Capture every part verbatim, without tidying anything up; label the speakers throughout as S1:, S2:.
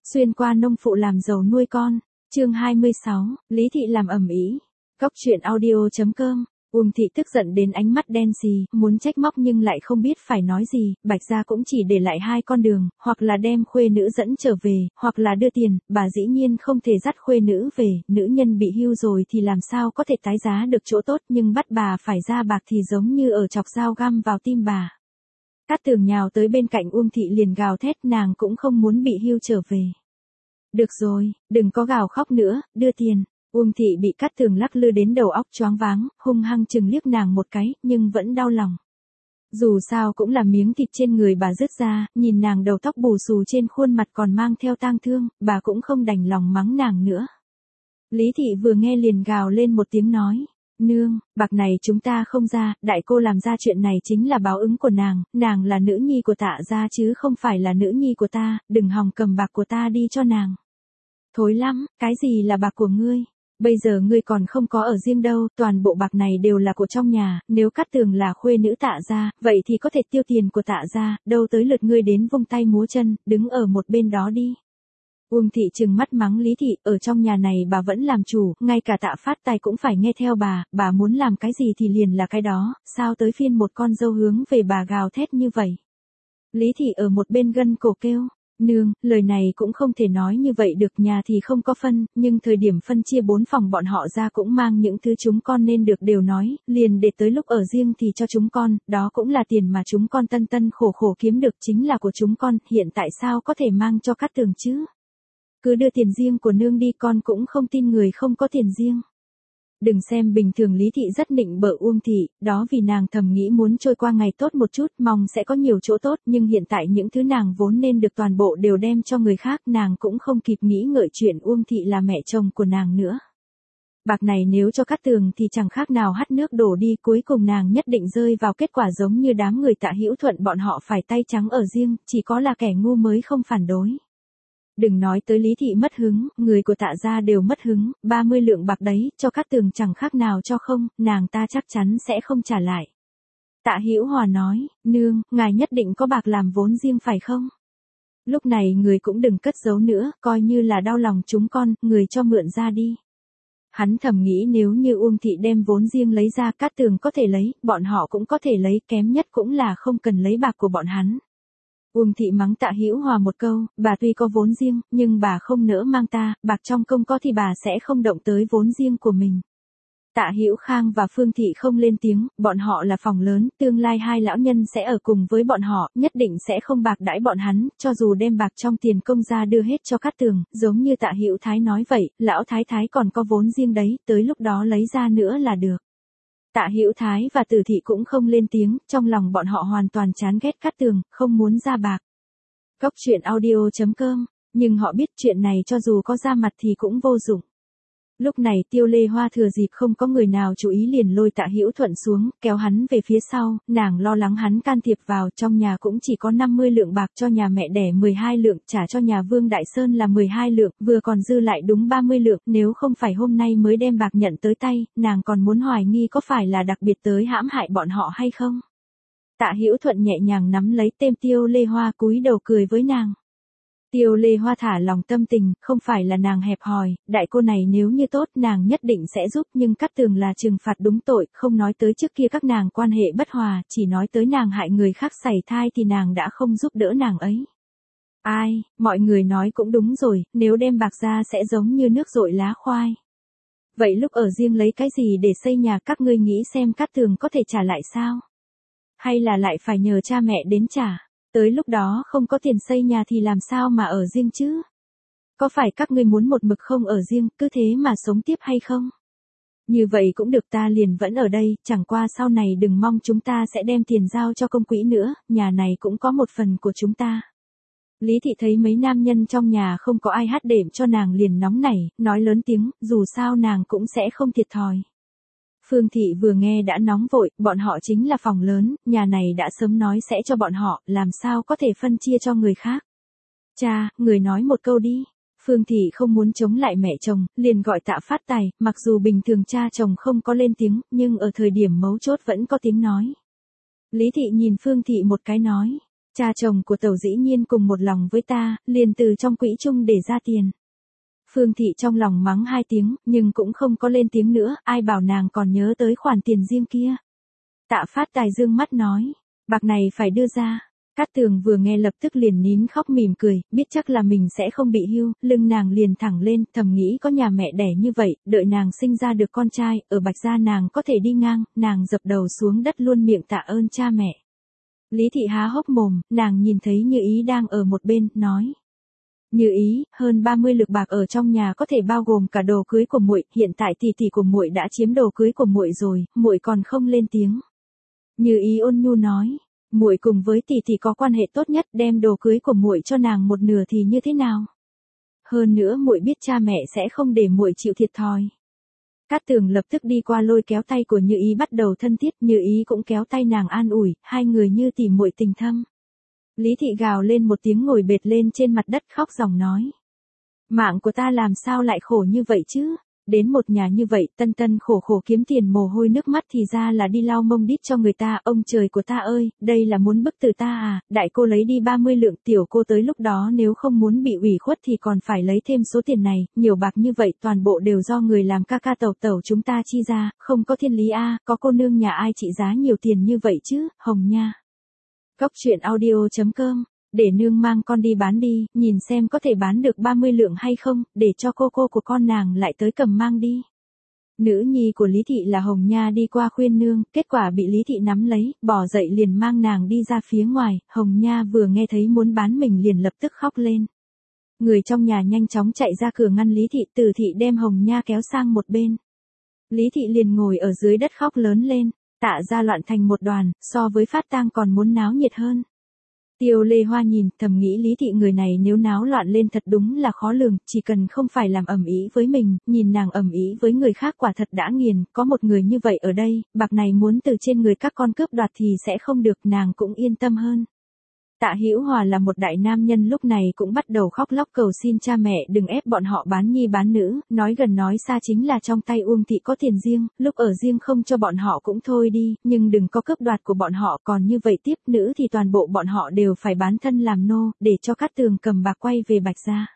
S1: Xuyên qua nông phụ làm giàu nuôi con. Chương hai mươi sáu, Lý Thị làm ầm ĩ. Góc truyện audio chấm com. Uông Thị tức giận đến ánh mắt đen xì, muốn trách móc nhưng lại không biết phải nói gì. Bạch gia cũng chỉ để lại hai con đường, hoặc là đem khuê nữ dẫn trở về, hoặc là đưa tiền. Bà dĩ nhiên không thể dắt khuê nữ về, nữ nhân bị hưu rồi thì làm sao có thể tái giá được chỗ tốt, nhưng bắt bà phải ra bạc thì giống như ở chọc dao găm vào tim bà. Cát Tường nhào tới bên cạnh Uông Thị liền gào thét, nàng cũng không muốn bị hưu trở về. Được rồi, đừng có gào khóc nữa, đưa tiền. Uông Thị bị Cát Tường lắc lư đến đầu óc choáng váng, hung hăng chừng liếc nàng một cái, nhưng vẫn đau lòng. Dù sao cũng là miếng thịt trên người bà rứt ra, nhìn nàng đầu tóc bù xù trên khuôn mặt còn mang theo tang thương, bà cũng không đành lòng mắng nàng nữa. Lý Thị vừa nghe liền gào lên một tiếng nói. Nương, bạc này chúng ta không ra, đại cô làm ra chuyện này chính là báo ứng của nàng, nàng là nữ nhi của Tạ gia chứ không phải là nữ nhi của ta, đừng hòng cầm bạc của ta đi cho nàng. Thối lắm, cái gì là bạc của ngươi? Bây giờ ngươi còn không có ở riêng đâu, toàn bộ bạc này đều là của trong nhà, nếu Cát Tường là khuê nữ Tạ gia, vậy thì có thể tiêu tiền của Tạ gia, đâu tới lượt ngươi đến vung tay múa chân, đứng ở một bên đó đi. Uông Thị trừng mắt mắng Lý Thị, ở trong nhà này bà vẫn làm chủ, ngay cả Tạ Phát Tài cũng phải nghe theo bà, bà muốn làm cái gì thì liền là cái đó, sao tới phiên một con dâu hướng về bà gào thét như vậy. Lý Thị ở một bên gân cổ kêu, nương, lời này cũng không thể nói như vậy được, nhà thì không có phân, nhưng thời điểm phân chia bốn phòng bọn họ ra cũng mang những thứ chúng con nên được đều nói, liền để tới lúc ở riêng thì cho chúng con, đó cũng là tiền mà chúng con tân tân khổ khổ kiếm được chính là của chúng con, hiện tại sao có thể mang cho Cát Tường chứ? Cứ đưa tiền riêng của nương đi, con cũng không tin người không có tiền riêng. Đừng xem bình thường Lý Thị rất nịnh bợ Uông Thị, đó vì nàng thầm nghĩ muốn trôi qua ngày tốt một chút, mong sẽ có nhiều chỗ tốt, nhưng hiện tại những thứ nàng vốn nên được toàn bộ đều đem cho người khác, nàng cũng không kịp nghĩ ngợi chuyện Uông Thị là mẹ chồng của nàng nữa. Bạc này nếu cho Cát Tường thì chẳng khác nào hắt nước đổ đi, cuối cùng nàng nhất định rơi vào kết quả giống như đám người Tạ Hữu Thuận bọn họ phải tay trắng ở riêng, chỉ có là kẻ ngu mới không phản đối. Đừng nói tới Lý Thị mất hứng, người của Tạ gia đều mất hứng, ba mươi lượng bạc đấy, cho Cát Tường chẳng khác nào cho không, nàng ta chắc chắn sẽ không trả lại. Tạ Hữu Hòa nói, nương, ngài nhất định có bạc làm vốn riêng phải không? Lúc này người cũng đừng cất giấu nữa, coi như là đau lòng chúng con, người cho mượn ra đi. Hắn thầm nghĩ nếu như Uông Thị đem vốn riêng lấy ra, Cát Tường có thể lấy, bọn họ cũng có thể lấy, kém nhất cũng là không cần lấy bạc của bọn hắn. Uông Thị mắng Tạ Hữu Hòa một câu, bà tuy có vốn riêng, nhưng bà không nỡ mang ta, bạc trong công có thì bà sẽ không động tới vốn riêng của mình. Tạ Hữu Khang và Phương Thị không lên tiếng, bọn họ là phòng lớn, tương lai hai lão nhân sẽ ở cùng với bọn họ, nhất định sẽ không bạc đãi bọn hắn, cho dù đem bạc trong tiền công ra đưa hết cho Cát Tường, giống như Tạ Hữu Thái nói vậy, lão thái thái còn có vốn riêng đấy, tới lúc đó lấy ra nữa là được. Tạ Hữu Thái và Từ Thị cũng không lên tiếng, trong lòng bọn họ hoàn toàn chán ghét Cát Tường, không muốn ra bạc. Góc truyện audio chấm com, nhưng họ biết chuyện này cho dù có ra mặt thì cũng vô dụng. Lúc này Tiêu Lê Hoa thừa dịp không có người nào chú ý liền lôi Tạ Hữu Thuận xuống, kéo hắn về phía sau, nàng lo lắng hắn can thiệp vào, trong nhà cũng chỉ có năm mươi lượng bạc, cho nhà mẹ đẻ mười hai lượng, trả cho nhà Vương Đại Sơn là mười hai lượng, vừa còn dư lại đúng ba mươi lượng, nếu không phải hôm nay mới đem bạc nhận tới tay, nàng còn muốn hoài nghi có phải là đặc biệt tới hãm hại bọn họ hay không. Tạ Hữu Thuận nhẹ nhàng nắm lấy tên Tiêu Lê Hoa cúi đầu cười với nàng. Tiêu Lê Hoa thả lòng tâm tình, không phải là nàng hẹp hòi, đại cô này nếu như tốt nàng nhất định sẽ giúp, nhưng Cát Tường là trừng phạt đúng tội, không nói tới trước kia các nàng quan hệ bất hòa, chỉ nói tới nàng hại người khác sảy thai thì nàng đã không giúp đỡ nàng ấy. Ai, mọi người nói cũng đúng rồi, nếu đem bạc ra sẽ giống như nước dội lá khoai. Vậy lúc ở riêng lấy cái gì để xây nhà, các ngươi nghĩ xem Cát Tường có thể trả lại sao? Hay là lại phải nhờ cha mẹ đến trả? Tới lúc đó không có tiền xây nhà thì làm sao mà ở riêng chứ? Có phải các ngươi muốn một mực không ở riêng, cứ thế mà sống tiếp hay không? Như vậy cũng được, ta liền vẫn ở đây, chẳng qua sau này đừng mong chúng ta sẽ đem tiền giao cho công quỹ nữa, nhà này cũng có một phần của chúng ta. Lý Thị thấy mấy nam nhân trong nhà không có ai hát đệm cho nàng liền nóng nảy, nói lớn tiếng, dù sao nàng cũng sẽ không thiệt thòi. Phương Thị vừa nghe đã nóng vội, bọn họ chính là phòng lớn, nhà này đã sớm nói sẽ cho bọn họ, làm sao có thể phân chia cho người khác. Cha, người nói một câu đi. Phương Thị không muốn chống lại mẹ chồng, liền gọi Tạ Phát Tài, mặc dù bình thường cha chồng không có lên tiếng, nhưng ở thời điểm mấu chốt vẫn có tiếng nói. Lý Thị nhìn Phương Thị một cái nói, Cha chồng của Tẩu dĩ nhiên cùng một lòng với ta, liền từ trong quỹ chung để ra tiền. Phương Thị trong lòng mắng hai tiếng, nhưng cũng không có lên tiếng nữa, ai bảo nàng còn nhớ tới khoản tiền riêng kia. Tạ Phát Tài dương mắt nói, bạc này phải đưa ra. Cát Tường vừa nghe lập tức liền nín khóc mỉm cười, biết chắc là mình sẽ không bị hưu, lưng nàng liền thẳng lên, thầm nghĩ có nhà mẹ đẻ như vậy, đợi nàng sinh ra được con trai, ở Bạch Gia nàng có thể đi ngang, nàng dập đầu xuống đất luôn miệng tạ ơn cha mẹ. Lý Thị há hốc mồm, nàng nhìn thấy Như Ý đang ở một bên, nói. Như Ý, hơn ba mươi lượng bạc ở trong nhà có thể bao gồm cả đồ cưới của muội, hiện tại tỷ tỷ của muội đã chiếm đồ cưới của muội rồi, muội còn không lên tiếng. Như Ý ôn nhu nói, muội cùng với tỷ tỷ có quan hệ tốt nhất, đem đồ cưới của muội cho nàng một nửa thì như thế nào? Hơn nữa muội biết cha mẹ sẽ không để muội chịu thiệt thòi. Cát Tường lập tức đi qua lôi kéo tay của Như Ý bắt đầu thân thiết, Như Ý cũng kéo tay nàng an ủi, hai người như tỉ muội tình thâm. Lý Thị gào lên một tiếng ngồi bệt lên trên mặt đất khóc ròng nói. Mạng của ta làm sao lại khổ như vậy chứ? Đến một nhà như vậy, tân tân khổ khổ kiếm tiền mồ hôi nước mắt thì ra là đi lau mông đít cho người ta, ông trời của ta ơi, đây là muốn bức tử ta à, đại cô lấy đi ba mươi lượng, tiểu cô tới lúc đó nếu không muốn bị ủy khuất thì còn phải lấy thêm số tiền này, nhiều bạc như vậy toàn bộ đều do người làm ca ca Tẩu Tẩu chúng ta chi ra, không có thiên lý a, có cô nương nhà ai trị giá nhiều tiền như vậy chứ, Hồng nha. Cốc truyện audio chấm com, để nương mang con đi bán đi, nhìn xem có thể bán được ba mươi lượng hay không, để cho cô cô của con nàng lại tới cầm mang đi. Nữ nhi của Lý Thị là Hồng Nha đi qua khuyên nương, kết quả bị Lý Thị nắm lấy, bỏ dậy liền mang nàng đi ra phía ngoài, Hồng Nha vừa nghe thấy muốn bán mình liền lập tức khóc lên. Người trong nhà nhanh chóng chạy ra cửa ngăn Lý Thị, Từ Thị đem Hồng Nha kéo sang một bên. Lý Thị liền ngồi ở dưới đất khóc lớn lên, Tạ gia loạn thành một đoàn, so với phát tang còn muốn náo nhiệt hơn. Tiêu Lê Hoa nhìn, thầm nghĩ Lý Thị người này nếu náo loạn lên thật đúng là khó lường, chỉ cần không phải làm ầm ĩ với mình, nhìn nàng ầm ĩ với người khác quả thật đã nghiền, có một người như vậy ở đây, bạc này muốn từ trên người các con cướp đoạt thì sẽ không được, nàng cũng yên tâm hơn. Tạ Hữu Hòa là một đại nam nhân lúc này cũng bắt đầu khóc lóc cầu xin cha mẹ đừng ép bọn họ bán nhi bán nữ, nói gần nói xa chính là trong tay Uông Thị có tiền riêng, lúc ở riêng không cho bọn họ cũng thôi đi, nhưng đừng có cướp đoạt của bọn họ, còn như vậy tiếp nữ thì toàn bộ bọn họ đều phải bán thân làm nô, để cho Cát Tường cầm bạc quay về Bạch Gia.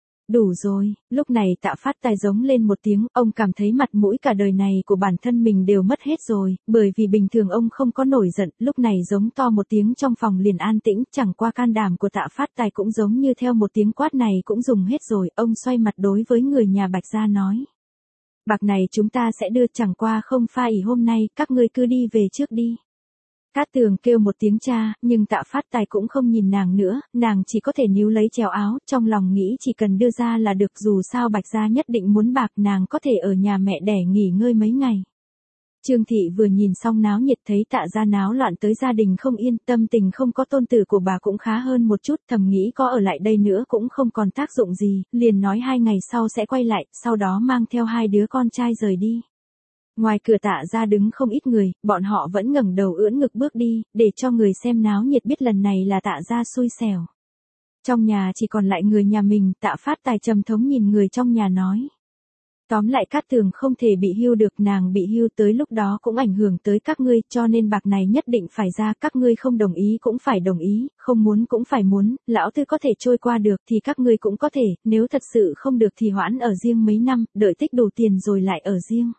S1: Đủ rồi, lúc này Tạ Phát Tài giống lên một tiếng, ông cảm thấy mặt mũi cả đời này của bản thân mình đều mất hết rồi, bởi vì bình thường ông không có nổi giận, lúc này giống to một tiếng trong phòng liền an tĩnh, chẳng qua can đảm của Tạ Phát Tài cũng giống như theo một tiếng quát này cũng dùng hết rồi, ông xoay mặt đối với người nhà Bạch Gia nói. Bạc này chúng ta sẽ đưa, chẳng qua không pha ỉ hôm nay, các ngươi cứ đi về trước đi. Cát Tường kêu một tiếng cha, nhưng Tạ Phát Tài cũng không nhìn nàng nữa, nàng chỉ có thể níu lấy chéo áo, trong lòng nghĩ chỉ cần đưa ra là được, dù sao Bạch Gia nhất định muốn bạc, nàng có thể ở nhà mẹ đẻ nghỉ ngơi mấy ngày. Trương Thị vừa nhìn xong náo nhiệt thấy Tạ gia náo loạn tới gia đình không yên, tâm tình không có tôn tử của bà cũng khá hơn một chút, thầm nghĩ có ở lại đây nữa cũng không còn tác dụng gì, liền nói hai ngày sau sẽ quay lại, sau đó mang theo hai đứa con trai rời đi. Ngoài cửa Tạ gia đứng không ít người, bọn họ vẫn ngẩng đầu ưỡn ngực bước đi, để cho người xem náo nhiệt biết lần này là Tạ gia xui xẻo. Trong nhà chỉ còn lại người nhà mình, Tạ Phát Tài trầm thống nhìn người trong nhà nói. Tóm lại Cát Tường không thể bị hưu được, nàng bị hưu tới lúc đó cũng ảnh hưởng tới các ngươi, cho nên bạc này nhất định phải ra, các ngươi không đồng ý cũng phải đồng ý, không muốn cũng phải muốn, lão tư có thể trôi qua được thì các ngươi cũng có thể, nếu thật sự không được thì hoãn ở riêng mấy năm, đợi tích đủ tiền rồi lại ở riêng.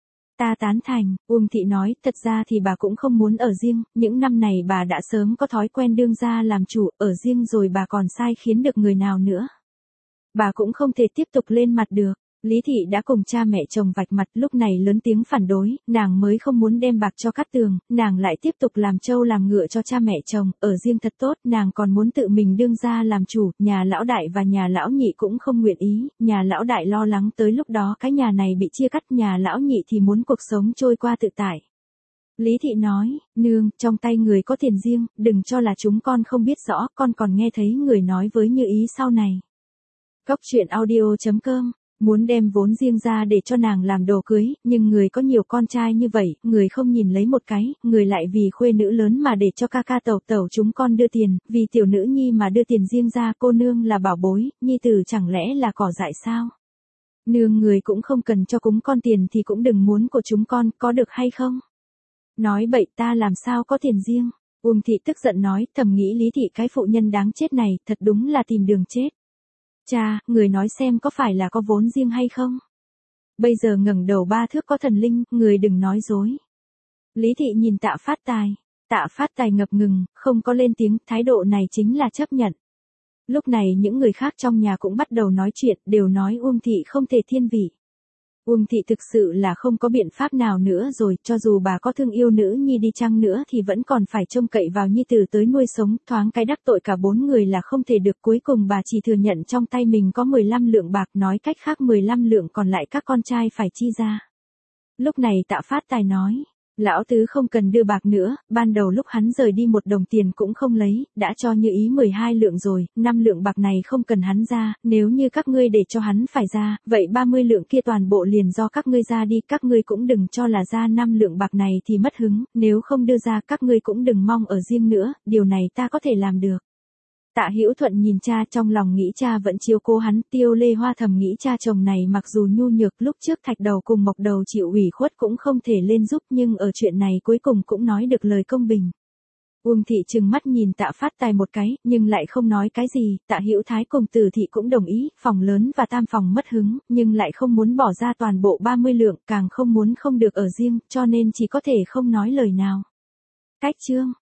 S1: Ta tán thành, Uông Thị nói, thật ra thì bà cũng không muốn ở riêng, những năm này bà đã sớm có thói quen đương gia làm chủ, ở riêng rồi bà còn sai khiến được người nào nữa. Bà cũng không thể tiếp tục lên mặt được. Lý Thị đã cùng cha mẹ chồng vạch mặt, lúc này lớn tiếng phản đối, nàng mới không muốn đem bạc cho Cát Tường, nàng lại tiếp tục làm trâu làm ngựa cho cha mẹ chồng, ở riêng thật tốt, nàng còn muốn tự mình đương gia làm chủ, nhà lão đại và nhà lão nhị cũng không nguyện ý, nhà lão đại lo lắng tới lúc đó cái nhà này bị chia cắt, nhà lão nhị thì muốn cuộc sống trôi qua tự tại. Lý Thị nói, nương, trong tay người có tiền riêng, đừng cho là chúng con không biết rõ, con còn nghe thấy người nói với Như Ý sau này. Cốc truyện audio chấm com muốn đem vốn riêng ra để cho nàng làm đồ cưới, nhưng người có nhiều con trai như vậy, người không nhìn lấy một cái, người lại vì khuê nữ lớn mà để cho ca ca Tẩu Tẩu chúng con đưa tiền, vì tiểu nữ nhi mà đưa tiền riêng ra, cô nương là bảo bối, nhi tử chẳng lẽ là cỏ dại sao? Nương người cũng không cần cho cúng con tiền thì cũng đừng muốn của chúng con, có được hay không? Nói bậy, ta làm sao có tiền riêng? Uông Thị tức giận nói, thầm nghĩ Lý Thị cái phụ nhân đáng chết này, thật đúng là tìm đường chết. Cha, người nói xem có phải là có vốn riêng hay không? Bây giờ ngẩng đầu ba thước có thần linh, người đừng nói dối. Lý Thị nhìn Tạ Phát Tài. Tạ Phát Tài ngập ngừng, không có lên tiếng, thái độ này chính là chấp nhận. Lúc này những người khác trong nhà cũng bắt đầu nói chuyện, đều nói Uông Thị không thể thiên vị. Uông Thị thực sự là không có biện pháp nào nữa rồi, cho dù bà có thương yêu nữ nhi đi chăng nữa thì vẫn còn phải trông cậy vào nhi tử tới nuôi sống, thoáng cái đắc tội cả bốn người là không thể được. Cuối cùng bà chỉ thừa nhận trong tay mình có mười lăm lượng bạc, nói cách khác mười lăm lượng còn lại các con trai phải chi ra. Lúc này Tạ Phát Tài nói, lão tứ không cần đưa bạc nữa, ban đầu lúc hắn rời đi một đồng tiền cũng không lấy, đã cho như ý mười hai lượng rồi, năm lượng bạc này không cần hắn ra, nếu như các ngươi để cho hắn phải ra, vậy ba mươi lượng kia toàn bộ liền do các ngươi ra đi, các ngươi cũng đừng cho là ra năm lượng bạc này thì mất hứng, nếu không đưa ra các ngươi cũng đừng mong ở riêng nữa, điều này ta có thể làm được. Tạ Hữu Thuận nhìn cha, trong lòng nghĩ cha vẫn chiếu cố hắn. Tiêu Lê Hoa thầm nghĩ cha chồng này mặc dù nhu nhược, lúc trước Thạch Đầu cùng Mộc Đầu chịu ủy khuất cũng không thể lên giúp, nhưng ở chuyện này cuối cùng cũng nói được lời công bình. Uông Thị trừng mắt nhìn Tạ Phát Tài một cái, nhưng lại không nói cái gì. Tạ Hữu Thái cùng Từ Thị cũng đồng ý, phòng lớn và tam phòng mất hứng, nhưng lại không muốn bỏ ra toàn bộ ba mươi lượng, càng không muốn không được ở riêng, cho nên chỉ có thể không nói lời nào. Cách chương